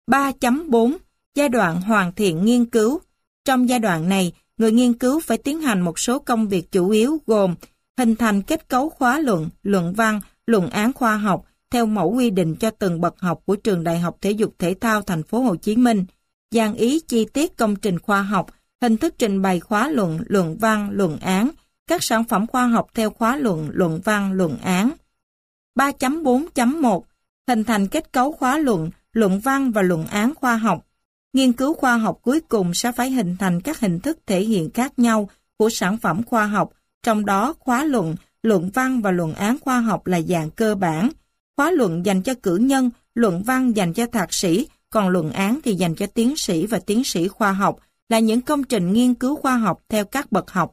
3.4 Giai đoạn hoàn thiện nghiên cứu. Trong giai đoạn này, người nghiên cứu phải tiến hành một số công việc chủ yếu gồm hình thành kết cấu khóa luận, luận văn, luận án khoa học theo mẫu quy định cho từng bậc học của Trường Đại học Thể dục Thể thao Thành phố Hồ Chí Minh, dàn ý chi tiết công trình khoa học, hình thức trình bày khóa luận, luận văn, luận án, các sản phẩm khoa học theo khóa luận, luận văn, luận án. 3.4.1 Hình thành kết cấu khóa luận, luận văn và luận án khoa học. Nghiên cứu khoa học cuối cùng sẽ phải hình thành các hình thức thể hiện khác nhau của sản phẩm khoa học, trong đó khóa luận, luận văn và luận án khoa học là dạng cơ bản. Khóa luận dành cho cử nhân, luận văn dành cho thạc sĩ, còn luận án thì dành cho tiến sĩ và tiến sĩ khoa học, là những công trình nghiên cứu khoa học theo các bậc học.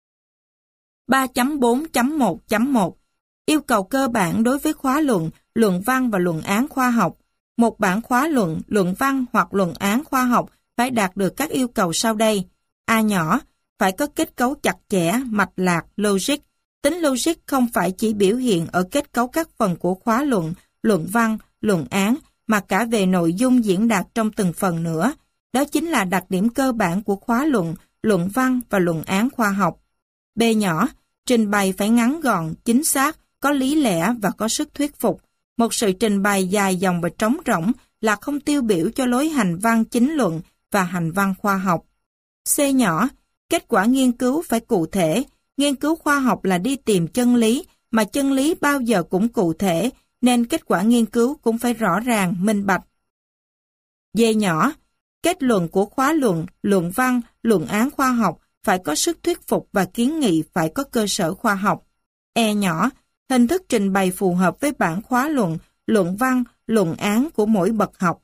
3.4.1.1 Yêu cầu cơ bản đối với khóa luận, luận văn và luận án khoa học. Một bản khóa luận, luận văn hoặc luận án khoa học phải đạt được các yêu cầu sau đây. A nhỏ, phải có kết cấu chặt chẽ, mạch lạc, logic. Tính logic không phải chỉ biểu hiện ở kết cấu các phần của khóa luận, luận văn, luận án, mà cả về nội dung diễn đạt trong từng phần nữa. Đó chính là đặc điểm cơ bản của khóa luận, luận văn và luận án khoa học. B nhỏ, trình bày phải ngắn gọn, chính xác, có lý lẽ và có sức thuyết phục. Một sự trình bày dài dòng và trống rỗng là không tiêu biểu cho lối hành văn chính luận và hành văn khoa học. C nhỏ, kết quả nghiên cứu phải cụ thể. Nghiên cứu khoa học là đi tìm chân lý, mà chân lý bao giờ cũng cụ thể, nên kết quả nghiên cứu cũng phải rõ ràng, minh bạch. D nhỏ, kết luận của khóa luận, luận văn, luận án khoa học phải có sức thuyết phục và kiến nghị phải có cơ sở khoa học. E nhỏ, hình thức trình bày phù hợp với bản khóa luận, luận văn, luận án của mỗi bậc học.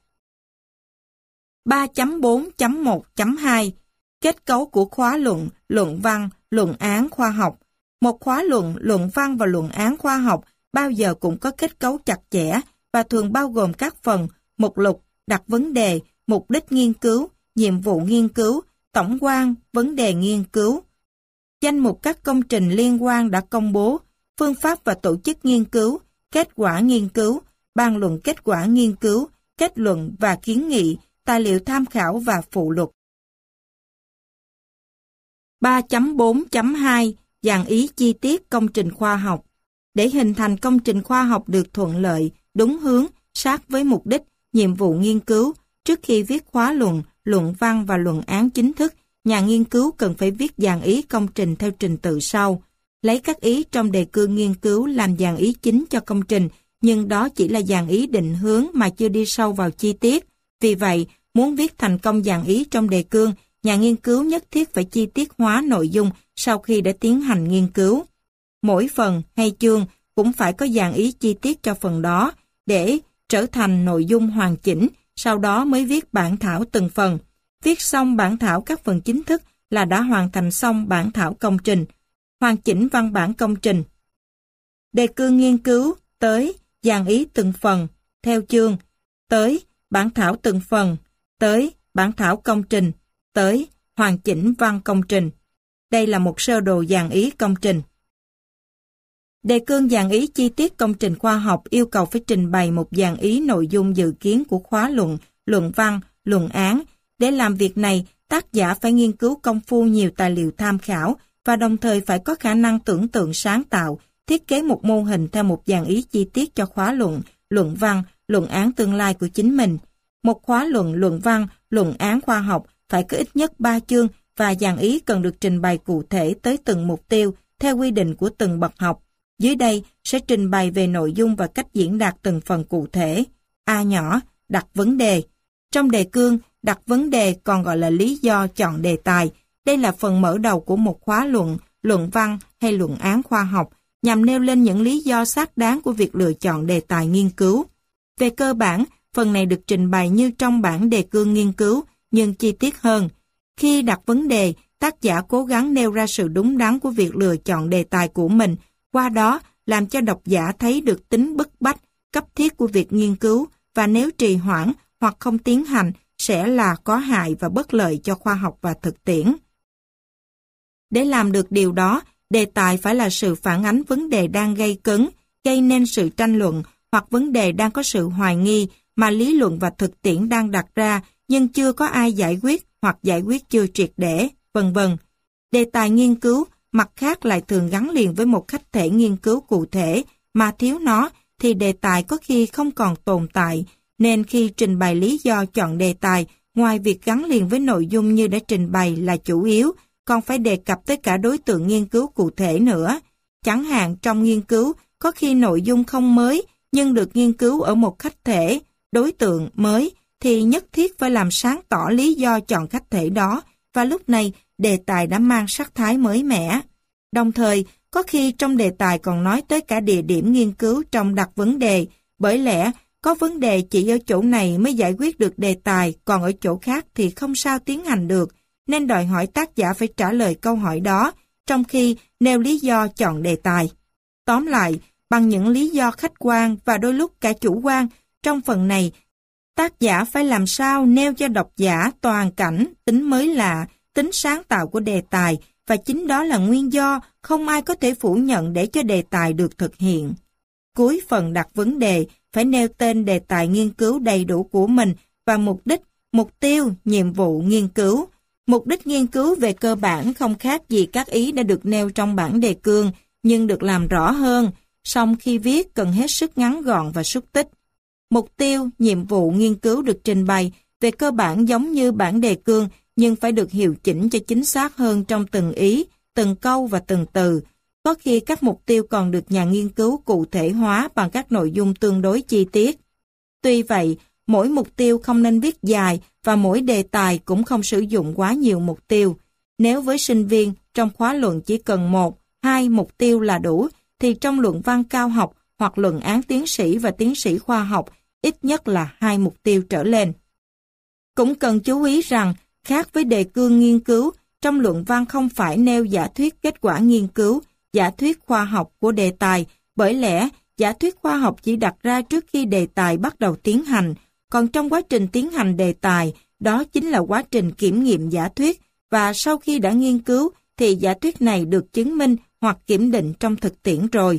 3.4.1.2 Kết cấu của khóa luận, luận văn, luận án khoa học. Một khóa luận, luận văn và luận án khoa học bao giờ cũng có kết cấu chặt chẽ và thường bao gồm các phần mục lục, đặt vấn đề, mục đích nghiên cứu, nhiệm vụ nghiên cứu, tổng quan, vấn đề nghiên cứu, danh mục các công trình liên quan đã công bố, phương pháp và tổ chức nghiên cứu, kết quả nghiên cứu, bàn luận kết quả nghiên cứu, kết luận và kiến nghị, tài liệu tham khảo và phụ lục. 3.4.2 Dàn ý chi tiết công trình khoa học. Để hình thành công trình khoa học được thuận lợi, đúng hướng, sát với mục đích, nhiệm vụ nghiên cứu, trước khi viết khóa luận, luận văn và luận án chính thức, nhà nghiên cứu cần phải viết dàn ý công trình theo trình tự sau. Lấy các ý trong đề cương nghiên cứu làm dàn ý chính cho công trình, nhưng đó chỉ là dàn ý định hướng mà chưa đi sâu vào chi tiết. Vì vậy, muốn viết thành công dàn ý trong đề cương, nhà nghiên cứu nhất thiết phải chi tiết hóa nội dung sau khi đã tiến hành nghiên cứu. Mỗi phần hay chương cũng phải có dàn ý chi tiết cho phần đó để trở thành nội dung hoàn chỉnh, sau đó mới viết bản thảo từng phần. Viết xong bản thảo các phần chính thức là đã hoàn thành xong bản thảo công trình. Hoàn chỉnh văn bản công trình. Đề cương nghiên cứu tới dàn ý từng phần theo chương, tới bản thảo từng phần, tới bản thảo công trình, tới hoàn chỉnh văn công trình. Đây là một sơ đồ dàn ý công trình. Đề cương dàn ý chi tiết công trình khoa học yêu cầu phải trình bày một dàn ý nội dung dự kiến của khóa luận, luận văn, luận án. Để làm việc này, tác giả phải nghiên cứu công phu nhiều tài liệu tham khảo và đồng thời phải có khả năng tưởng tượng sáng tạo, thiết kế một mô hình theo một dàn ý chi tiết cho khóa luận, luận văn, luận án tương lai của chính mình. Một khóa luận, luận văn, luận án khoa học phải có ít nhất 3 chương và dàn ý cần được trình bày cụ thể tới từng mục tiêu theo quy định của từng bậc học. Dưới đây sẽ trình bày về nội dung và cách diễn đạt từng phần cụ thể. A nhỏ, đặt vấn đề. Trong đề cương, đặt vấn đề còn gọi là lý do chọn đề tài. Đây là phần mở đầu của một khóa luận, luận văn hay luận án khoa học, nhằm nêu lên những lý do xác đáng của việc lựa chọn đề tài nghiên cứu. Về cơ bản, phần này được trình bày như trong bản đề cương nghiên cứu, nhưng chi tiết hơn. Khi đặt vấn đề, tác giả cố gắng nêu ra sự đúng đắn của việc lựa chọn đề tài của mình, qua đó làm cho độc giả thấy được tính bức bách, cấp thiết của việc nghiên cứu, và nếu trì hoãn hoặc không tiến hành sẽ là có hại và bất lợi cho khoa học và thực tiễn. Để làm được điều đó, đề tài phải là sự phản ánh vấn đề đang gây cấn, gây nên sự tranh luận, hoặc vấn đề đang có sự hoài nghi, mà lý luận và thực tiễn đang đặt ra nhưng chưa có ai giải quyết hoặc giải quyết chưa triệt để, vân vân. Đề tài nghiên cứu, mặt khác lại thường gắn liền với một khách thể nghiên cứu cụ thể, mà thiếu nó thì đề tài có khi không còn tồn tại, nên khi trình bày lý do chọn đề tài, ngoài việc gắn liền với nội dung như đã trình bày là chủ yếu, còn phải đề cập tới cả đối tượng nghiên cứu cụ thể nữa. Chẳng hạn trong nghiên cứu, có khi nội dung không mới, nhưng được nghiên cứu ở một khách thể, đối tượng mới, thì nhất thiết phải làm sáng tỏ lý do chọn khách thể đó, và lúc này đề tài đã mang sắc thái mới mẻ. Đồng thời, có khi trong đề tài còn nói tới cả địa điểm nghiên cứu trong đặt vấn đề, bởi lẽ có vấn đề chỉ ở chỗ này mới giải quyết được đề tài, còn ở chỗ khác thì không sao tiến hành được, nên đòi hỏi tác giả phải trả lời câu hỏi đó, trong khi nêu lý do chọn đề tài. Tóm lại, bằng những lý do khách quan và đôi lúc cả chủ quan, trong phần này, tác giả phải làm sao nêu cho độc giả toàn cảnh, tính mới lạ, tính sáng tạo của đề tài, và chính đó là nguyên do không ai có thể phủ nhận để cho đề tài được thực hiện. Cuối phần đặt vấn đề, phải nêu tên đề tài nghiên cứu đầy đủ của mình và mục đích, mục tiêu, nhiệm vụ nghiên cứu. Mục đích nghiên cứu về cơ bản không khác gì các ý đã được nêu trong bản đề cương, nhưng được làm rõ hơn, song khi viết cần hết sức ngắn gọn và xúc tích. Mục tiêu, nhiệm vụ nghiên cứu được trình bày về cơ bản giống như bản đề cương, nhưng phải được hiệu chỉnh cho chính xác hơn trong từng ý, từng câu và từng từ. Có khi các mục tiêu còn được nhà nghiên cứu cụ thể hóa bằng các nội dung tương đối chi tiết. Tuy vậy, mỗi mục tiêu không nên viết dài và mỗi đề tài cũng không sử dụng quá nhiều mục tiêu. Nếu với sinh viên trong khóa luận chỉ cần 1, 2 mục tiêu là đủ, thì trong luận văn cao học hoặc luận án tiến sĩ và tiến sĩ khoa học ít nhất là 2 mục tiêu trở lên. Cũng cần chú ý rằng, khác với đề cương nghiên cứu, trong luận văn không phải nêu giả thuyết kết quả nghiên cứu, giả thuyết khoa học của đề tài, bởi lẽ giả thuyết khoa học chỉ đặt ra trước khi đề tài bắt đầu tiến hành, còn trong quá trình tiến hành đề tài, đó chính là quá trình kiểm nghiệm giả thuyết, và sau khi đã nghiên cứu thì giả thuyết này được chứng minh hoặc kiểm định trong thực tiễn rồi.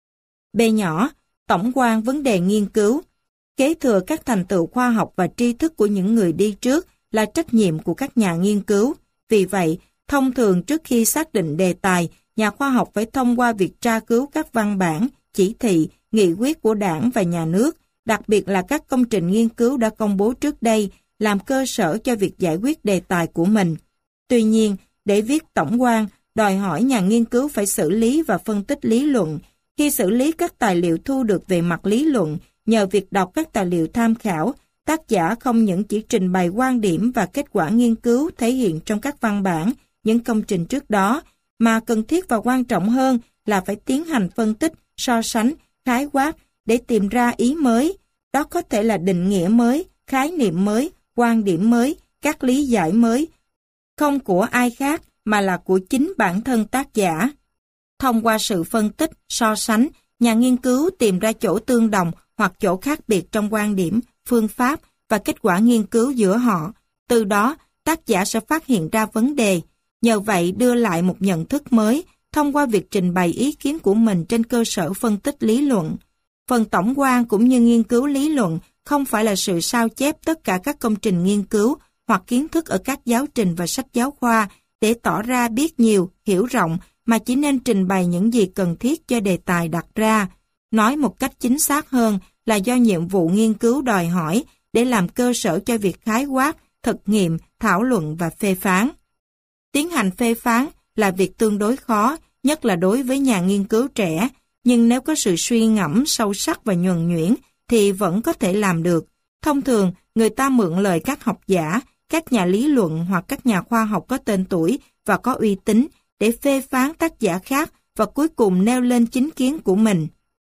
B nhỏ, tổng quan vấn đề nghiên cứu. Kế thừa các thành tựu khoa học và tri thức của những người đi trước là trách nhiệm của các nhà nghiên cứu. Vì vậy, thông thường trước khi xác định đề tài, nhà khoa học phải thông qua việc tra cứu các văn bản, chỉ thị, nghị quyết của đảng và nhà nước, đặc biệt là các công trình nghiên cứu đã công bố trước đây, làm cơ sở cho việc giải quyết đề tài của mình. Tuy nhiên, để viết tổng quan, đòi hỏi nhà nghiên cứu phải xử lý và phân tích lý luận. Khi xử lý các tài liệu thu được về mặt lý luận, nhờ việc đọc các tài liệu tham khảo, tác giả không những chỉ trình bày quan điểm và kết quả nghiên cứu thể hiện trong các văn bản, những công trình trước đó, mà cần thiết và quan trọng hơn là phải tiến hành phân tích, so sánh, khái quát để tìm ra ý mới. Đó có thể là định nghĩa mới, khái niệm mới, quan điểm mới, các lý giải mới, không của ai khác mà là của chính bản thân tác giả. Thông qua sự phân tích, so sánh, nhà nghiên cứu tìm ra chỗ tương đồng hoặc chỗ khác biệt trong quan điểm, phương pháp và kết quả nghiên cứu giữa họ. Từ đó, tác giả sẽ phát hiện ra vấn đề. Nhờ vậy đưa lại một nhận thức mới thông qua việc trình bày ý kiến của mình trên cơ sở phân tích lý luận. Phần tổng quan cũng như nghiên cứu lý luận không phải là sự sao chép tất cả các công trình nghiên cứu hoặc kiến thức ở các giáo trình và sách giáo khoa để tỏ ra biết nhiều, hiểu rộng, mà chỉ nên trình bày những gì cần thiết cho đề tài đặt ra. Nói một cách chính xác hơn là do nhiệm vụ nghiên cứu đòi hỏi để làm cơ sở cho việc khái quát, thực nghiệm, thảo luận và phê phán. Tiến hành phê phán là việc tương đối khó, nhất là đối với nhà nghiên cứu trẻ, nhưng nếu có sự suy ngẫm sâu sắc và nhuần nhuyễn thì vẫn có thể làm được. Thông thường, người ta mượn lời các học giả, các nhà lý luận hoặc các nhà khoa học có tên tuổi và có uy tín để phê phán tác giả khác và cuối cùng nêu lên chính kiến của mình.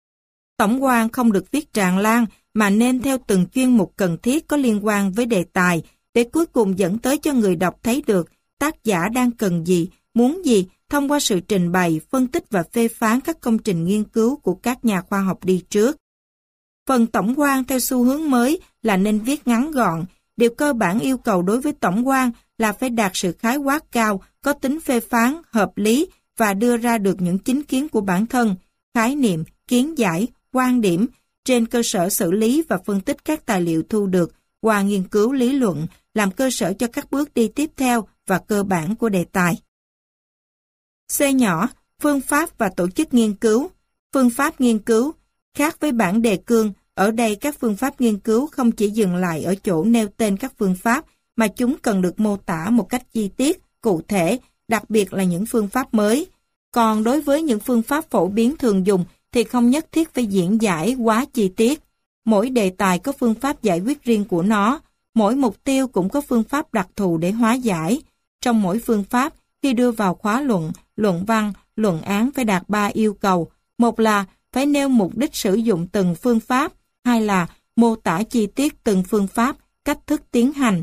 Tổng quan không được viết tràn lan mà nên theo từng chuyên mục cần thiết có liên quan với đề tài để cuối cùng dẫn tới cho người đọc thấy được tác giả đang cần gì, muốn gì thông qua sự trình bày, phân tích và phê phán các công trình nghiên cứu của các nhà khoa học đi trước. Phần tổng quan theo xu hướng mới là nên viết ngắn gọn. Điều cơ bản yêu cầu đối với tổng quan là phải đạt sự khái quát cao, có tính phê phán, hợp lý và đưa ra được những chính kiến của bản thân, khái niệm, kiến giải, quan điểm, trên cơ sở xử lý và phân tích các tài liệu thu được qua nghiên cứu lý luận, làm cơ sở cho các bước đi tiếp theo và cơ bản của đề tài. C nhỏ, phương pháp và tổ chức nghiên cứu. Phương pháp nghiên cứu. Khác với bản đề cương, ở đây các phương pháp nghiên cứu không chỉ dừng lại ở chỗ nêu tên các phương pháp, mà chúng cần được mô tả một cách chi tiết, cụ thể, đặc biệt là những phương pháp mới. Còn đối với những phương pháp phổ biến thường dùng thì không nhất thiết phải diễn giải quá chi tiết. Mỗi đề tài có phương pháp giải quyết riêng của nó, mỗi mục tiêu cũng có phương pháp đặc thù để hóa giải. Trong mỗi phương pháp, khi đưa vào khóa luận, luận văn, luận án phải đạt 3 yêu cầu. Một là phải nêu mục đích sử dụng từng phương pháp, hai là mô tả chi tiết từng phương pháp, cách thức tiến hành.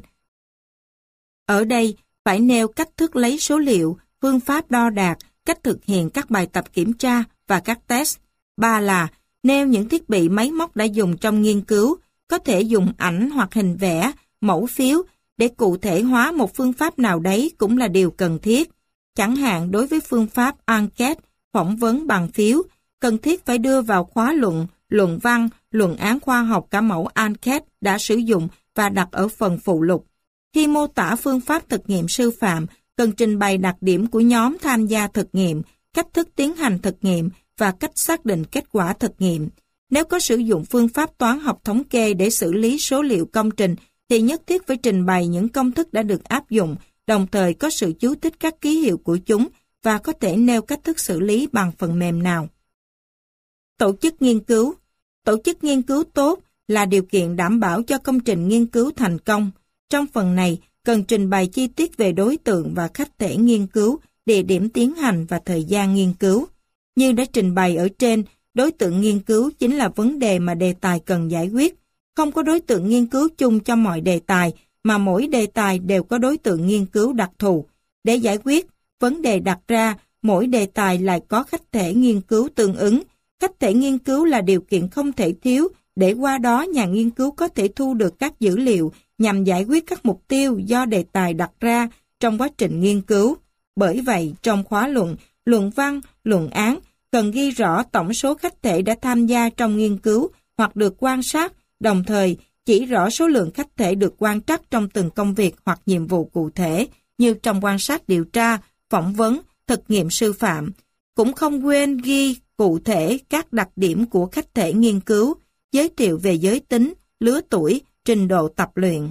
Ở đây, phải nêu cách thức lấy số liệu, phương pháp đo đạc, cách thực hiện các bài tập kiểm tra và các test. Ba là nêu những thiết bị máy móc đã dùng trong nghiên cứu, có thể dùng ảnh hoặc hình vẽ, mẫu phiếu để cụ thể hóa một phương pháp nào đấy cũng là điều cần thiết. Chẳng hạn đối với phương pháp enquête, phỏng vấn bằng phiếu, cần thiết phải đưa vào khóa luận, luận văn, luận án khoa học cả mẫu enquête đã sử dụng và đặt ở phần phụ lục. Khi mô tả phương pháp thực nghiệm sư phạm, cần trình bày đặc điểm của nhóm tham gia thực nghiệm, cách thức tiến hành thực nghiệm và cách xác định kết quả thực nghiệm. Nếu có sử dụng phương pháp toán học thống kê để xử lý số liệu công trình, thì nhất thiết phải trình bày những công thức đã được áp dụng, đồng thời có sự chú thích các ký hiệu của chúng và có thể nêu cách thức xử lý bằng phần mềm nào. Tổ chức nghiên cứu. Tổ chức nghiên cứu tốt là điều kiện đảm bảo cho công trình nghiên cứu thành công. Trong phần này, cần trình bày chi tiết về đối tượng và khách thể nghiên cứu, địa điểm tiến hành và thời gian nghiên cứu. Như đã trình bày ở trên, đối tượng nghiên cứu chính là vấn đề mà đề tài cần giải quyết. Không có đối tượng nghiên cứu chung cho mọi đề tài, mà mỗi đề tài đều có đối tượng nghiên cứu đặc thù. Để giải quyết vấn đề đặt ra, mỗi đề tài lại có khách thể nghiên cứu tương ứng. Khách thể nghiên cứu là điều kiện không thể thiếu, để qua đó nhà nghiên cứu có thể thu được các dữ liệu nhằm giải quyết các mục tiêu do đề tài đặt ra trong quá trình nghiên cứu. Bởi vậy, trong khóa luận, luận văn, luận án, cần ghi rõ tổng số khách thể đã tham gia trong nghiên cứu hoặc được quan sát, đồng thời chỉ rõ số lượng khách thể được quan trắc trong từng công việc hoặc nhiệm vụ cụ thể, như trong quan sát điều tra, phỏng vấn, thực nghiệm sư phạm. Cũng không quên ghi cụ thể các đặc điểm của khách thể nghiên cứu, giới thiệu về giới tính, lứa tuổi, trình độ tập luyện.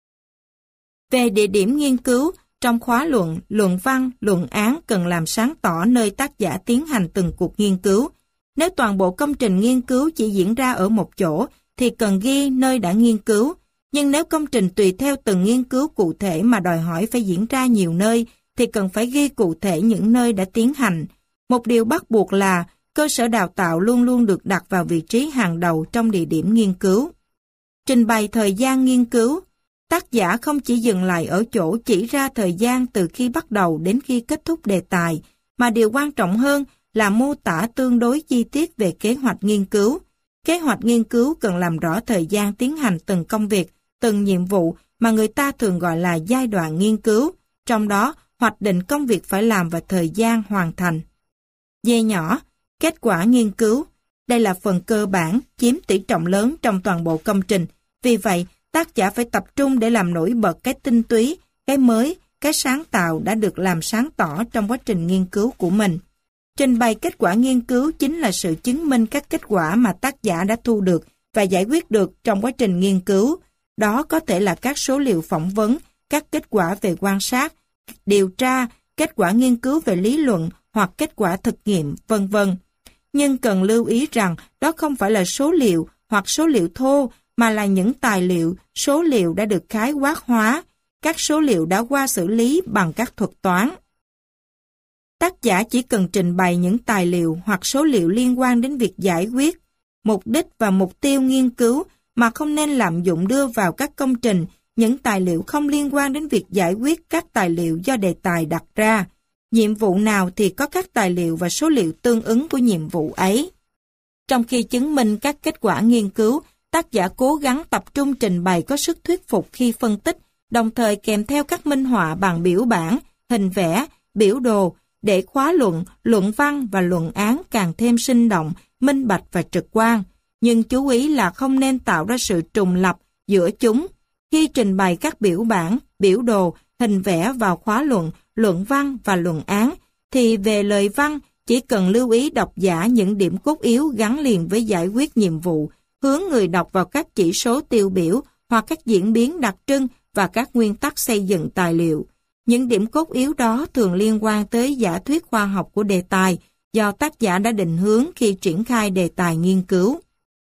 Về địa điểm nghiên cứu, trong khóa luận, luận văn, luận án cần làm sáng tỏ nơi tác giả tiến hành từng cuộc nghiên cứu. Nếu toàn bộ công trình nghiên cứu chỉ diễn ra ở một chỗ, thì cần ghi nơi đã nghiên cứu. Nhưng nếu công trình tùy theo từng nghiên cứu cụ thể mà đòi hỏi phải diễn ra nhiều nơi, thì cần phải ghi cụ thể những nơi đã tiến hành. Một điều bắt buộc là cơ sở đào tạo luôn luôn được đặt vào vị trí hàng đầu trong địa điểm nghiên cứu. Trình bày thời gian nghiên cứu. Tác giả không chỉ dừng lại ở chỗ chỉ ra thời gian từ khi bắt đầu đến khi kết thúc đề tài, mà điều quan trọng hơn là mô tả tương đối chi tiết về kế hoạch nghiên cứu. Kế hoạch nghiên cứu cần làm rõ thời gian tiến hành từng công việc, từng nhiệm vụ mà người ta thường gọi là giai đoạn nghiên cứu, trong đó hoạch định công việc phải làm và thời gian hoàn thành. D nhỏ, kết quả nghiên cứu. Đây là phần cơ bản, chiếm tỷ trọng lớn trong toàn bộ công trình. Vì vậy, tác giả phải tập trung để làm nổi bật cái tinh túy, cái mới, cái sáng tạo đã được làm sáng tỏ trong quá trình nghiên cứu của mình. Trình bày kết quả nghiên cứu chính là sự chứng minh các kết quả mà tác giả đã thu được và giải quyết được trong quá trình nghiên cứu. Đó có thể là các số liệu phỏng vấn, các kết quả về quan sát, điều tra, kết quả nghiên cứu về lý luận hoặc kết quả thực nghiệm, vân vân. Nhưng cần lưu ý rằng đó không phải là số liệu hoặc số liệu thô, mà là những tài liệu, số liệu đã được khái quát hóa, các số liệu đã qua xử lý bằng các thuật toán. Tác giả chỉ cần trình bày những tài liệu hoặc số liệu liên quan đến việc giải quyết, mục đích và mục tiêu nghiên cứu mà không nên lạm dụng đưa vào các công trình những tài liệu không liên quan đến việc giải quyết các tài liệu do đề tài đặt ra. Nhiệm vụ nào thì có các tài liệu và số liệu tương ứng của nhiệm vụ ấy. Trong khi chứng minh các kết quả nghiên cứu, tác giả cố gắng tập trung trình bày có sức thuyết phục khi phân tích, đồng thời kèm theo các minh họa bằng biểu bản, hình vẽ, biểu đồ, để khóa luận, luận văn và luận án càng thêm sinh động, minh bạch và trực quan. nhưng chú ý là không nên tạo ra sự trùng lặp giữa chúng. Khi trình bày các biểu bản, biểu đồ, hình vẽ vào khóa luận, luận văn và luận án, thì về lời văn chỉ cần lưu ý độc giả những điểm cốt yếu gắn liền với giải quyết nhiệm vụ, hướng người đọc vào các chỉ số tiêu biểu hoặc các diễn biến đặc trưng và các nguyên tắc xây dựng tài liệu. Những điểm cốt yếu đó thường liên quan tới giả thuyết khoa học của đề tài do tác giả đã định hướng khi triển khai đề tài nghiên cứu.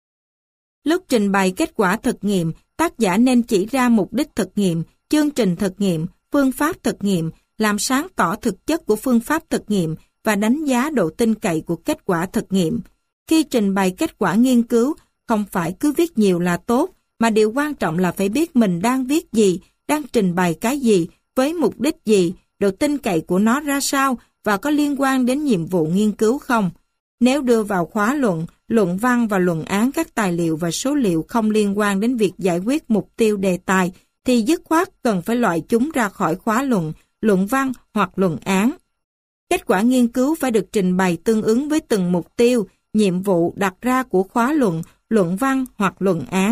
Lúc trình bày kết quả thực nghiệm, tác giả nên chỉ ra mục đích thực nghiệm, chương trình thực nghiệm, phương pháp thực nghiệm, làm sáng tỏ thực chất của phương pháp thực nghiệm và đánh giá độ tin cậy của kết quả thực nghiệm. Khi trình bày kết quả nghiên cứu, không phải cứ viết nhiều là tốt, mà điều quan trọng là phải biết mình đang viết gì, đang trình bày cái gì, với mục đích gì, độ tin cậy của nó ra sao và có liên quan đến nhiệm vụ nghiên cứu không. Nếu đưa vào khóa luận, luận văn và luận án các tài liệu và số liệu không liên quan đến việc giải quyết mục tiêu đề tài, thì dứt khoát cần phải loại chúng ra khỏi khóa luận, luận văn hoặc luận án. Kết quả nghiên cứu phải được trình bày tương ứng với từng mục tiêu, nhiệm vụ đặt ra của khóa luận, luận văn hoặc luận án.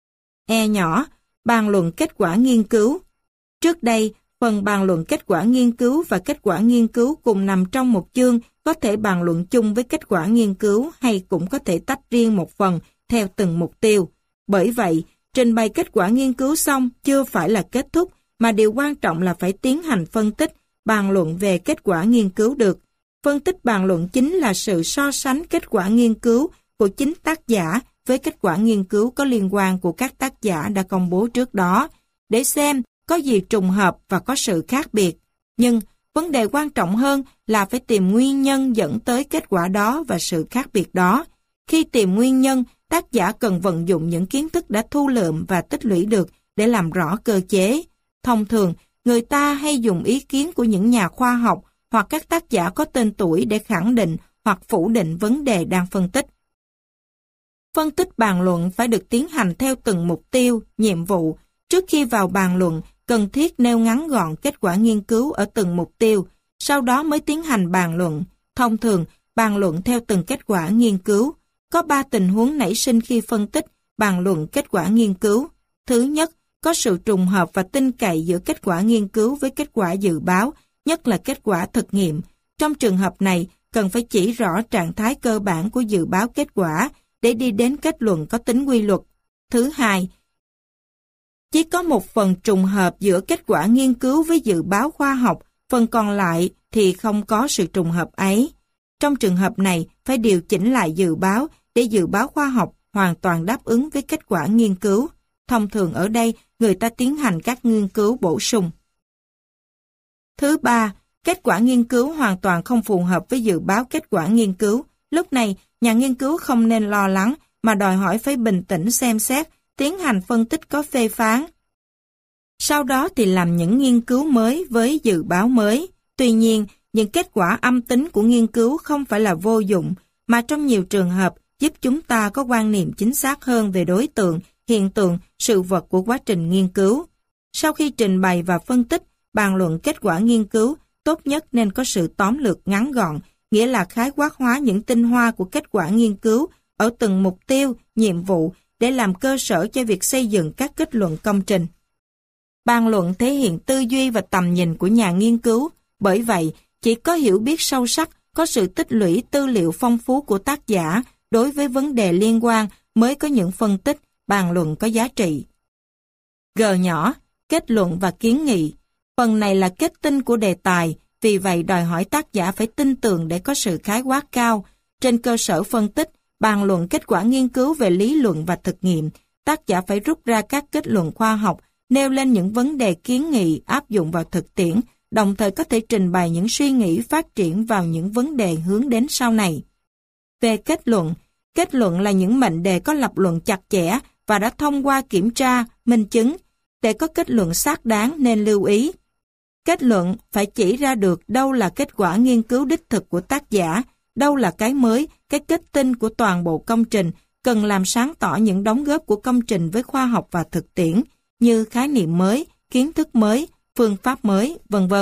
E nhỏ, bàn luận kết quả nghiên cứu. Trước đây, phần bàn luận kết quả nghiên cứu và kết quả nghiên cứu cùng nằm trong một chương, có thể bàn luận chung với kết quả nghiên cứu hay cũng có thể tách riêng một phần theo từng mục tiêu. Bởi vậy, trình bày kết quả nghiên cứu xong chưa phải là kết thúc, mà điều quan trọng là phải tiến hành phân tích, bàn luận về kết quả nghiên cứu được. Phân tích bàn luận chính là sự so sánh kết quả nghiên cứu của chính tác giả với kết quả nghiên cứu có liên quan của các tác giả đã công bố trước đó, để xem có gì trùng hợp và có sự khác biệt. Nhưng vấn đề quan trọng hơn là phải tìm nguyên nhân dẫn tới kết quả đó và sự khác biệt đó. Khi tìm nguyên nhân, tác giả cần vận dụng những kiến thức đã thu lượm và tích lũy được để làm rõ cơ chế. Thông thường, người ta hay dùng ý kiến của những nhà khoa học hoặc các tác giả có tên tuổi để khẳng định hoặc phủ định vấn đề đang phân tích. Phân tích bàn luận phải được tiến hành theo từng mục tiêu, nhiệm vụ. Trước khi vào bàn luận, cần thiết nêu ngắn gọn kết quả nghiên cứu ở từng mục tiêu, sau đó mới tiến hành bàn luận. Thông thường, bàn luận theo từng kết quả nghiên cứu. Có 3 tình huống nảy sinh khi phân tích, bàn luận kết quả nghiên cứu. Thứ nhất, có sự trùng hợp và tin cậy giữa kết quả nghiên cứu với kết quả dự báo, nhất là kết quả thực nghiệm. Trong trường hợp này, cần phải chỉ rõ trạng thái cơ bản của dự báo kết quả để đi đến kết luận có tính quy luật. Thứ hai, chỉ có một phần trùng hợp giữa kết quả nghiên cứu với dự báo khoa học, phần còn lại thì không có sự trùng hợp ấy. Trong trường hợp này, phải điều chỉnh lại dự báo để dự báo khoa học hoàn toàn đáp ứng với kết quả nghiên cứu. Thông thường ở đây, người ta tiến hành các nghiên cứu bổ sung. Thứ ba, kết quả nghiên cứu hoàn toàn không phù hợp với dự báo kết quả nghiên cứu. Lúc này, nhà nghiên cứu không nên lo lắng, mà đòi hỏi phải bình tĩnh xem xét, tiến hành phân tích có phê phán. Sau đó thì làm những nghiên cứu mới với dự báo mới. Tuy nhiên, những kết quả âm tính của nghiên cứu không phải là vô dụng, mà trong nhiều trường hợp giúp chúng ta có quan niệm chính xác hơn về đối tượng, hiện tượng, sự vật của quá trình nghiên cứu. Sau khi trình bày và phân tích, bàn luận kết quả nghiên cứu, tốt nhất nên có sự tóm lược ngắn gọn, nghĩa là khái quát hóa những tinh hoa của kết quả nghiên cứu ở từng mục tiêu, nhiệm vụ để làm cơ sở cho việc xây dựng các kết luận công trình. Bàn luận thể hiện tư duy và tầm nhìn của nhà nghiên cứu, bởi vậy chỉ có hiểu biết sâu sắc, có sự tích lũy tư liệu phong phú của tác giả đối với vấn đề liên quan mới có những phân tích, bàn luận có giá trị. G nhỏ, kết luận và kiến nghị. Phần này là kết tinh của đề tài, vì vậy đòi hỏi tác giả phải tin tưởng để có sự khái quát cao. Trên cơ sở phân tích, bàn luận kết quả nghiên cứu về lý luận và thực nghiệm, tác giả phải rút ra các kết luận khoa học, nêu lên những vấn đề kiến nghị áp dụng vào thực tiễn, đồng thời có thể trình bày những suy nghĩ phát triển vào những vấn đề hướng đến sau này. Về kết luận là những mệnh đề có lập luận chặt chẽ và đã thông qua kiểm tra, minh chứng. Để có kết luận xác đáng nên lưu ý. Kết luận phải chỉ ra được đâu là kết quả nghiên cứu đích thực của tác giả, đâu là cái mới, cái kết tinh của toàn bộ công trình, cần làm sáng tỏ những đóng góp của công trình với khoa học và thực tiễn, như khái niệm mới, kiến thức mới, phương pháp mới, v.v.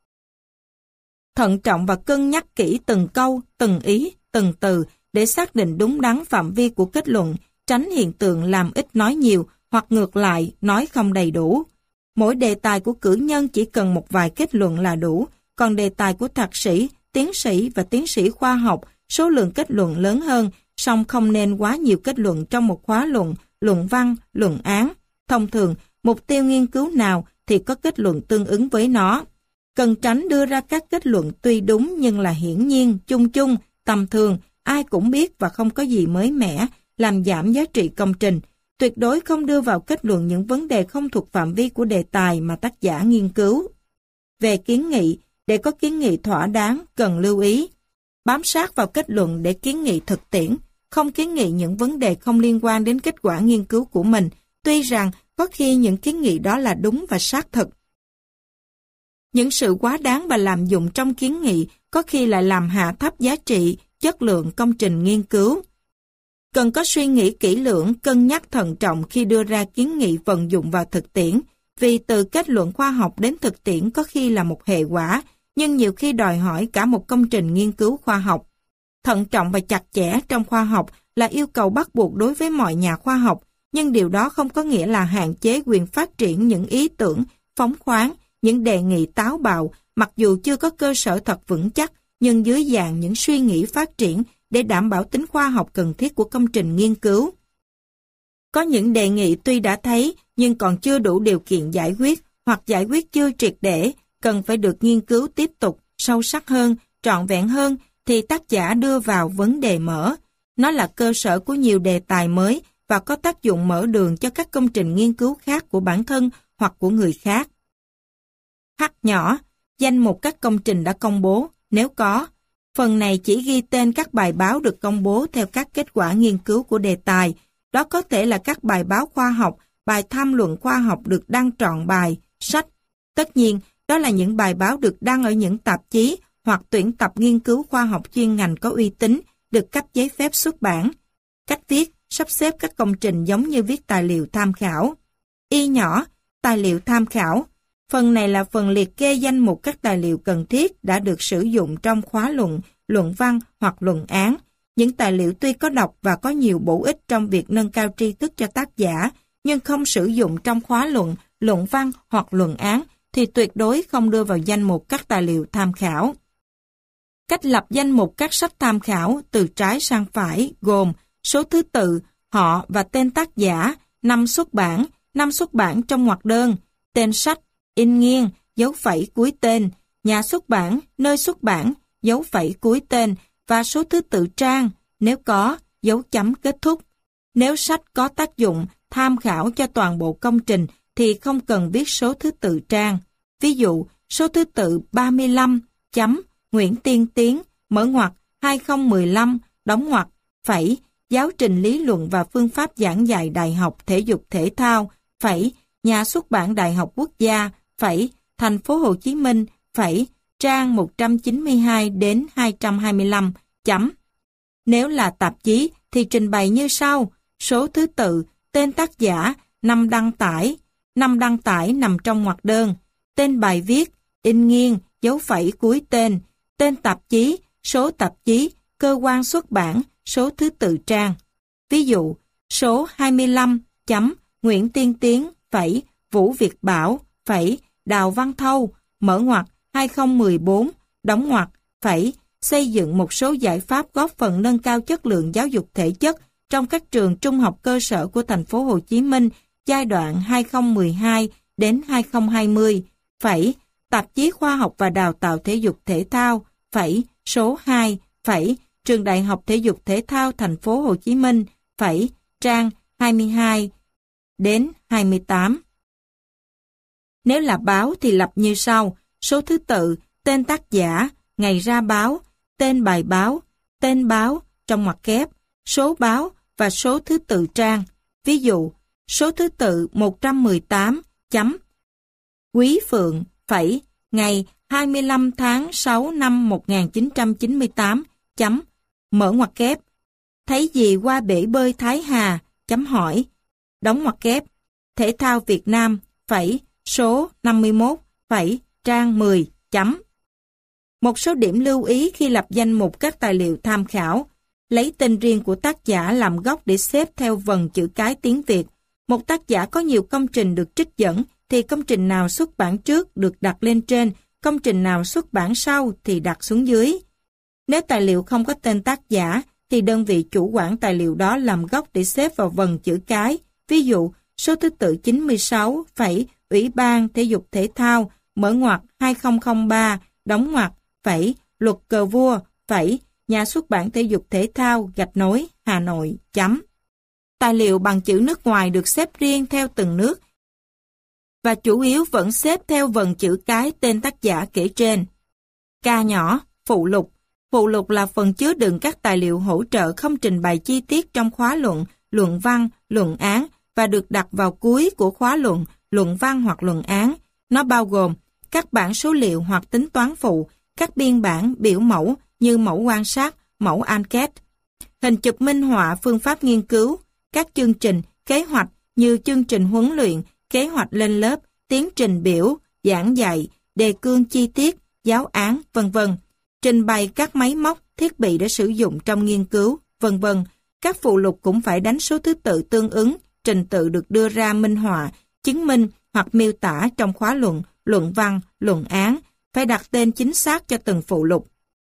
Thận trọng và cân nhắc kỹ từng câu, từng ý, từng từ để xác định đúng đắn phạm vi của kết luận, tránh hiện tượng làm ít nói nhiều hoặc ngược lại nói không đầy đủ. Mỗi đề tài của cử nhân chỉ cần một vài kết luận là đủ, còn đề tài của thạc sĩ, tiến sĩ và tiến sĩ khoa học số lượng kết luận lớn hơn, song không nên quá nhiều kết luận trong một khóa luận, luận văn, luận án. Thông thường, mục tiêu nghiên cứu nào thì có kết luận tương ứng với nó. Cần tránh đưa ra các kết luận tuy đúng nhưng là hiển nhiên, chung chung, tầm thường, ai cũng biết và không có gì mới mẻ, làm giảm giá trị công trình. Tuyệt đối không đưa vào kết luận những vấn đề không thuộc phạm vi của đề tài mà tác giả nghiên cứu. Về kiến nghị, để có kiến nghị thỏa đáng, cần lưu ý. Bám sát vào kết luận để kiến nghị thực tiễn, không kiến nghị những vấn đề không liên quan đến kết quả nghiên cứu của mình, tuy rằng có khi những kiến nghị đó là đúng và xác thực. Những sự quá đáng và lạm dụng trong kiến nghị có khi lại làm hạ thấp giá trị, chất lượng công trình nghiên cứu. Cần có suy nghĩ kỹ lưỡng, cân nhắc thận trọng khi đưa ra kiến nghị vận dụng vào thực tiễn, vì từ kết luận khoa học đến thực tiễn có khi là một hệ quả, nhưng nhiều khi đòi hỏi cả một công trình nghiên cứu khoa học. Thận trọng và chặt chẽ trong khoa học là yêu cầu bắt buộc đối với mọi nhà khoa học, nhưng điều đó không có nghĩa là hạn chế quyền phát triển những ý tưởng, phóng khoáng, những đề nghị táo bạo, mặc dù chưa có cơ sở thật vững chắc, nhưng dưới dạng những suy nghĩ phát triển để đảm bảo tính khoa học cần thiết của công trình nghiên cứu. Có những đề nghị tuy đã thấy nhưng còn chưa đủ điều kiện giải quyết hoặc giải quyết chưa triệt để, cần phải được nghiên cứu tiếp tục, sâu sắc hơn, trọn vẹn hơn thì tác giả đưa vào vấn đề mở. Nó là cơ sở của nhiều đề tài mới và có tác dụng mở đường cho các công trình nghiên cứu khác của bản thân hoặc của người khác. H nhỏ, danh mục các công trình đã công bố, nếu có. Phần này chỉ ghi tên các bài báo được công bố theo các kết quả nghiên cứu của đề tài. Đó có thể là các bài báo khoa học, bài tham luận khoa học được đăng trọn bài, sách. Tất nhiên, đó là những bài báo được đăng ở những tạp chí hoặc tuyển tập nghiên cứu khoa học chuyên ngành có uy tín, được cấp giấy phép xuất bản. Cách viết, sắp xếp các công trình giống như viết tài liệu tham khảo. Y nhỏ, tài liệu tham khảo. Phần này là phần liệt kê danh mục các tài liệu cần thiết đã được sử dụng trong khóa luận, luận văn hoặc luận án. Những tài liệu tuy có độc và có nhiều bổ ích trong việc nâng cao tri thức cho tác giả, nhưng không sử dụng trong khóa luận, luận văn hoặc luận án, thì tuyệt đối không đưa vào danh mục các tài liệu tham khảo. Cách lập danh mục các sách tham khảo từ trái sang phải gồm số thứ tự, họ và tên tác giả, năm xuất bản trong ngoặc đơn, tên sách, in nghiêng, dấu phẩy cuối tên, nhà xuất bản, nơi xuất bản, dấu phẩy cuối tên và số thứ tự trang, nếu có, dấu chấm kết thúc. Nếu sách có tác dụng tham khảo cho toàn bộ công trình thì không cần viết số thứ tự trang. Ví dụ, số thứ tự 35, chấm, Nguyễn Tiên Tiến, mở ngoặc, 2015, đóng ngoặc, phẩy, giáo trình lý luận và phương pháp giảng dạy Đại học Thể dục Thể thao, phẩy, nhà xuất bản Đại học Quốc gia, phẩy, Thành phố Hồ Chí Minh, phẩy, trang 192 đến 225, chấm. Nếu là tạp chí thì trình bày như sau: số thứ tự, tên tác giả, năm đăng tải nằm trong ngoặc đơn, tên bài viết, in nghiêng, dấu phẩy cuối tên tạp chí, số tạp chí, cơ quan xuất bản, số thứ tự trang. Ví dụ, số 25, chấm, Nguyễn Tiên Tiến, phẩy, Vũ Việt Bảo, phẩy, Đào Văn Thâu, mở ngoặc, 2014, đóng ngoặc, phẩy, xây dựng một số giải pháp góp phần nâng cao chất lượng giáo dục thể chất trong các trường trung học cơ sở của thành phố Hồ Chí Minh giai đoạn 2012 đến 2020, phẩy, tạp chí khoa học và đào tạo thể dục thể thao, phẩy, số 2, phẩy, trường Đại học Thể dục Thể thao thành phố Hồ Chí Minh, phẩy, trang 22 đến 28. Nếu là báo thì lập như sau: số thứ tự, tên tác giả, ngày ra báo, tên bài báo, tên báo trong ngoặc kép, số báo và số thứ tự trang. Ví dụ, số thứ tự 118, chấm, Quý Phượng, phẩy, ngày 25 tháng 6 năm 1998, chấm, mở ngoặc kép, thấy gì qua bể bơi Thái Hà, chấm hỏi, đóng ngoặc kép, Thể thao Việt Nam, phẩy, số 51, phẩy, trang 10, chấm. Một số điểm lưu ý khi lập danh mục các tài liệu tham khảo: lấy tên riêng của tác giả làm gốc để xếp theo vần chữ cái tiếng Việt. Một tác giả có nhiều công trình được trích dẫn, thì công trình nào xuất bản trước được đặt lên trên, công trình nào xuất bản sau thì đặt xuống dưới. Nếu tài liệu không có tên tác giả, thì đơn vị chủ quản tài liệu đó làm gốc để xếp vào vần chữ cái. Ví dụ, số thứ tự 96, phẩy, Ủy ban Thể dục Thể thao, mở ngoặc 2003, đóng ngoặc, phẩy, luật cờ vua, phẩy, nhà xuất bản Thể dục Thể thao, gạch nối, Hà Nội, chấm. Tài liệu bằng chữ nước ngoài được xếp riêng theo từng nước và chủ yếu vẫn xếp theo vần chữ cái tên tác giả kể trên. K nhỏ, phụ lục. Phụ lục là phần chứa đựng các tài liệu hỗ trợ không trình bày chi tiết trong khóa luận, luận văn, luận án và được đặt vào cuối của khóa luận, luận văn hoặc luận án. Nó bao gồm các bảng số liệu hoặc tính toán phụ, các biên bản, biểu mẫu như mẫu quan sát, mẫu enquête, hình chụp minh họa phương pháp nghiên cứu, các chương trình, kế hoạch như chương trình huấn luyện, kế hoạch lên lớp, tiến trình biểu, giảng dạy, đề cương chi tiết, giáo án, v.v. Trình bày các máy móc, thiết bị để sử dụng trong nghiên cứu, v.v. Các phụ lục cũng phải đánh số thứ tự tương ứng, trình tự được đưa ra minh họa, chứng minh hoặc miêu tả trong khóa luận, luận văn, luận án, phải đặt tên chính xác cho từng phụ lục.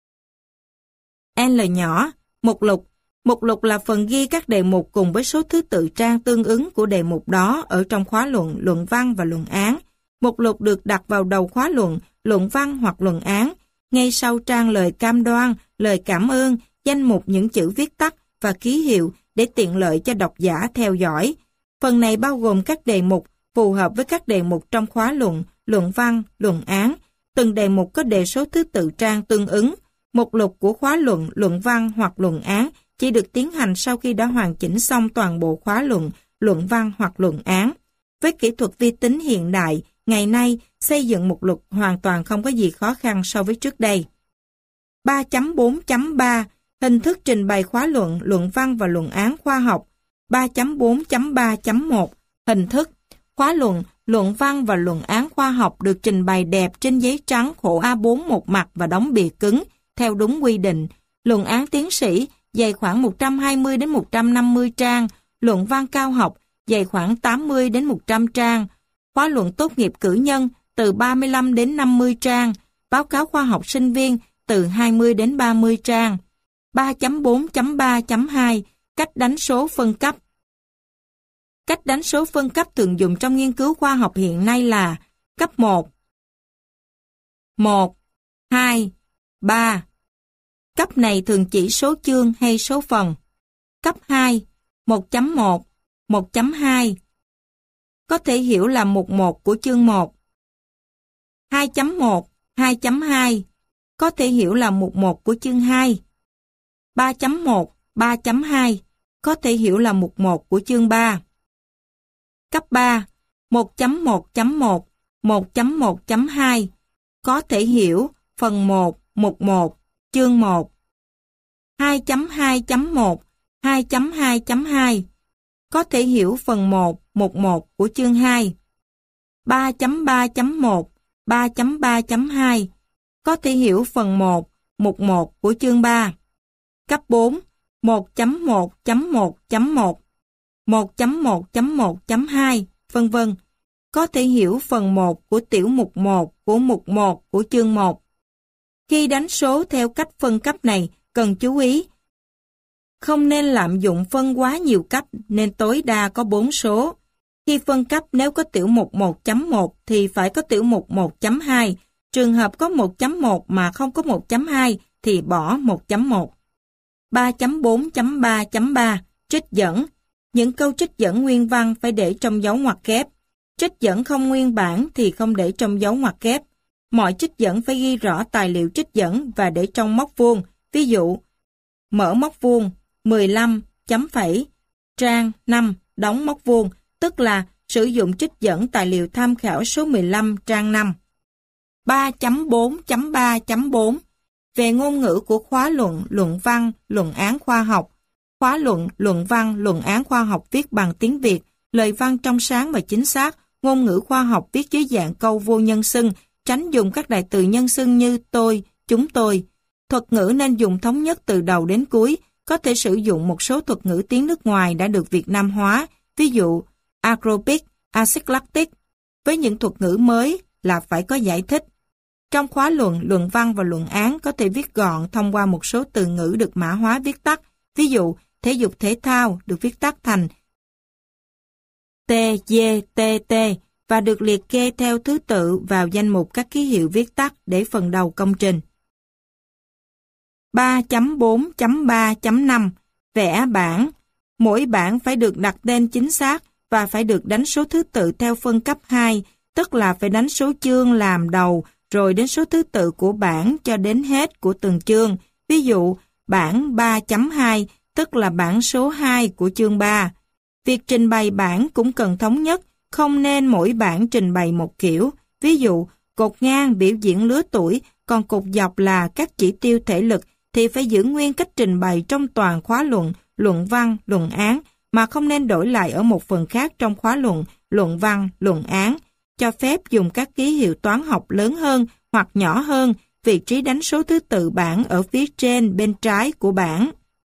L nhỏ, mục lục. Mục lục là phần ghi các đề mục cùng với số thứ tự trang tương ứng của đề mục đó ở trong khóa luận, luận văn và luận án. Mục lục được đặt vào đầu khóa luận, luận văn hoặc luận án, ngay sau trang lời cam đoan, lời cảm ơn, danh mục những chữ viết tắt và ký hiệu để tiện lợi cho độc giả theo dõi. Phần này bao gồm các đề mục phù hợp với các đề mục trong khóa luận, luận văn, luận án. Từng đề mục có đề số thứ tự trang tương ứng. Mục lục của khóa luận, luận văn hoặc luận án chỉ được tiến hành sau khi đã hoàn chỉnh xong toàn bộ khóa luận, luận văn hoặc luận án. Với kỹ thuật vi tính hiện đại, ngày nay xây dựng mục lục hoàn toàn không có gì khó khăn so với trước đây. 3.4.3 Hình thức trình bày khóa luận, luận văn và luận án khoa học. 3.4.3.1 Hình thức khóa luận, luận văn và luận án khoa học được trình bày đẹp trên giấy trắng khổ A4 một mặt và đóng bìa cứng, theo đúng quy định. Luận án tiến sĩ dày khoảng 120 đến 150 trang, luận văn cao học dày khoảng 80 đến 100 trang, khóa luận tốt nghiệp cử nhân từ 35 đến 50 trang, báo cáo khoa học sinh viên từ 20 đến 30 trang. 3.4.3.2 Cách đánh số phân cấp. Cách đánh số phân cấp thường dùng trong nghiên cứu khoa học hiện nay là cấp 1, 1, 2, 3. Cấp này thường chỉ số chương hay số phần. Cấp 2, 1.1, 1.2. Có thể hiểu là mục 1 của chương 1. 2.1, 2.2. Có thể hiểu là mục 1 của chương 2. 3.1, 3.2. Có thể hiểu là mục 1 của chương 3. Cấp 3, 1.1.1, 1.1.2. Có thể hiểu phần 1, mục 1, chương 1. 2.2.1, 2.2.2. Có thể hiểu phần 1, mục 1 của chương 2. 3.3.1, 3.3.2. Có thể hiểu phần 1, mục 1 của chương 3. Cấp 4, 1.1.1.1, 1.1.1.2, v.v. Có thể hiểu phần 1 của tiểu mục 1 của mục 1 của chương 1. Khi đánh số theo cách phân cấp này, cần chú ý không nên lạm dụng phân quá nhiều cấp nên tối đa có 4 số. Khi phân cấp nếu có tiểu mục 1.1 thì phải có tiểu mục 1.2. Trường hợp có 1.1 mà không có 1.2 thì bỏ 1.1. 3.4.3.3 Trích dẫn. Những câu trích dẫn nguyên văn phải để trong dấu ngoặc kép. Trích dẫn không nguyên bản thì không để trong dấu ngoặc kép. Mọi trích dẫn phải ghi rõ tài liệu trích dẫn và để trong móc vuông. Ví dụ, mở móc vuông 15, chấm phẩy, trang 5, đóng móc vuông, tức là sử dụng trích dẫn tài liệu tham khảo số 15, trang 5. 3.4.3.4 Về ngôn ngữ của khóa luận, luận văn, luận án khoa học. Khóa luận, luận văn, luận án khoa học viết bằng tiếng Việt, lời văn trong sáng và chính xác, ngôn ngữ khoa học viết dưới dạng câu vô nhân xưng, tránh dùng các đại từ nhân xưng như tôi, chúng tôi. Thuật ngữ nên dùng thống nhất từ đầu đến cuối, có thể sử dụng một số thuật ngữ tiếng nước ngoài đã được Việt Nam hóa, ví dụ aerobic, acid lactic. Với những thuật ngữ mới là phải có giải thích. Trong khóa luận, luận văn và luận án có thể viết gọn thông qua một số từ ngữ được mã hóa viết tắt. Ví dụ, thể dục thể thao được viết tắt thành TGTT và được liệt kê theo thứ tự vào danh mục các ký hiệu viết tắt để phần đầu công trình. 3.4.3.5 Vẽ bảng. Mỗi bảng phải được đặt tên chính xác và phải được đánh số thứ tự theo phân cấp 2, tức là phải đánh số chương làm đầu rồi đến số thứ tự của bảng cho đến hết của từng chương. Ví dụ, bảng 3.2 tức là bảng số 2 của chương 3. Việc trình bày bảng cũng cần thống nhất, không nên mỗi bảng trình bày một kiểu. Ví dụ, cột ngang biểu diễn lứa tuổi, còn cột dọc là các chỉ tiêu thể lực thì phải giữ nguyên cách trình bày trong toàn khóa luận, luận văn, luận án, mà không nên đổi lại ở một phần khác trong khóa luận, luận văn, luận án. Cho phép dùng các ký hiệu toán học lớn hơn hoặc nhỏ hơn, vị trí đánh số thứ tự bảng ở phía trên bên trái của bảng.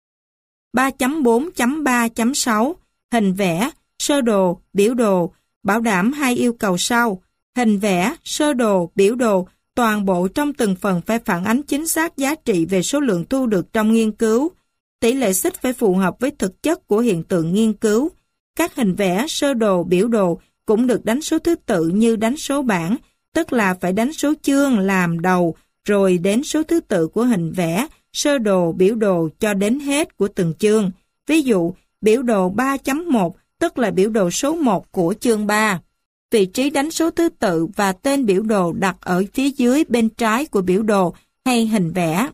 3.4.3.6 Hình vẽ, sơ đồ, biểu đồ, bảo đảm hai yêu cầu sau. Hình vẽ, sơ đồ, biểu đồ, toàn bộ trong từng phần phải phản ánh chính xác giá trị về số lượng thu được trong nghiên cứu. Tỷ lệ xích phải phù hợp với thực chất của hiện tượng nghiên cứu. Các hình vẽ, sơ đồ, biểu đồ cũng được đánh số thứ tự như đánh số bảng, tức là phải đánh số chương làm đầu, rồi đến số thứ tự của hình vẽ, sơ đồ, biểu đồ cho đến hết của từng chương. Ví dụ, biểu đồ 3.1 tức là biểu đồ số 1 của chương 3. Vị trí đánh số thứ tự và tên biểu đồ đặt ở phía dưới bên trái của biểu đồ hay hình vẽ.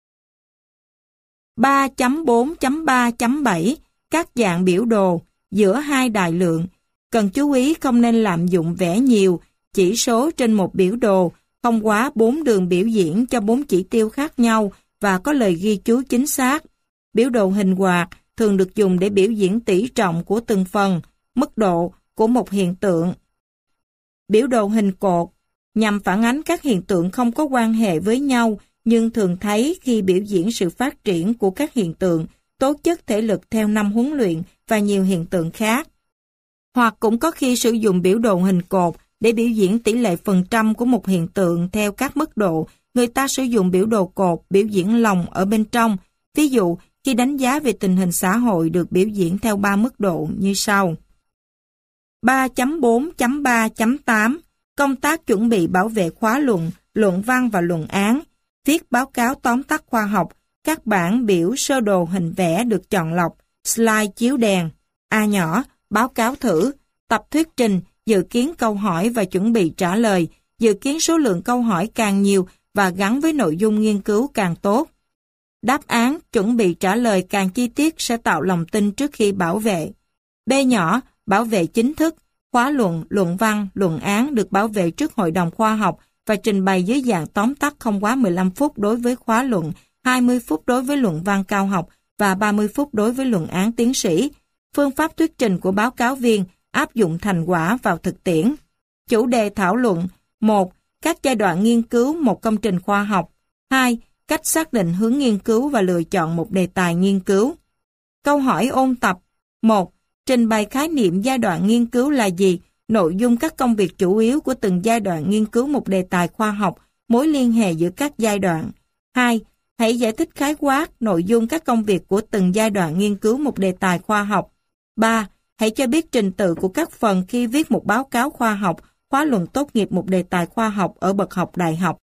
3.4.3.7 Các dạng biểu đồ giữa hai đại lượng. Cần chú ý không nên lạm dụng vẽ nhiều chỉ số trên một biểu đồ, không quá 4 đường biểu diễn cho 4 chỉ tiêu khác nhau và có lời ghi chú chính xác. Biểu đồ hình quạt thường được dùng để biểu diễn tỷ trọng của từng phần, mức độ của một hiện tượng. Biểu đồ hình cột nhằm phản ánh các hiện tượng không có quan hệ với nhau nhưng thường thấy khi biểu diễn sự phát triển của các hiện tượng, tố chất thể lực theo năm huấn luyện và nhiều hiện tượng khác. Hoặc cũng có khi sử dụng biểu đồ hình cột để biểu diễn tỷ lệ phần trăm của một hiện tượng theo các mức độ. Người ta sử dụng biểu đồ cột biểu diễn lồng ở bên trong. Ví dụ, khi đánh giá về tình hình xã hội được biểu diễn theo 3 mức độ như sau. 3.4.3.8 Công tác chuẩn bị bảo vệ khóa luận, luận văn và luận án. Viết báo cáo tóm tắt khoa học. Các bảng biểu sơ đồ hình vẽ được chọn lọc. Slide chiếu đèn. A nhỏ, báo cáo thử. Tập thuyết trình, dự kiến câu hỏi và chuẩn bị trả lời. Dự kiến số lượng câu hỏi càng nhiều và gắn với nội dung nghiên cứu càng tốt. Đáp án, chuẩn bị trả lời càng chi tiết sẽ tạo lòng tin trước khi bảo vệ. B nhỏ, bảo vệ chính thức. Khóa luận, luận văn, luận án được bảo vệ trước hội đồng khoa học và trình bày dưới dạng tóm tắt không quá 15 phút đối với khóa luận, 20 phút đối với luận văn cao học và 30 phút đối với luận án tiến sĩ. Phương pháp thuyết trình của báo cáo viên áp dụng thành quả vào thực tiễn. Chủ đề thảo luận: 1. Các giai đoạn nghiên cứu một công trình khoa học. 2. Cách xác định hướng nghiên cứu và lựa chọn một đề tài nghiên cứu. Câu hỏi ôn tập: 1. Trình bày khái niệm giai đoạn nghiên cứu là gì, nội dung các công việc chủ yếu của từng giai đoạn nghiên cứu một đề tài khoa học, mối liên hệ giữa các giai đoạn. 2. Hãy giải thích khái quát nội dung các công việc của từng giai đoạn nghiên cứu một đề tài khoa học. 3. Hãy cho biết trình tự của các phần khi viết một báo cáo khoa học, khóa luận tốt nghiệp một đề tài khoa học ở bậc học đại học.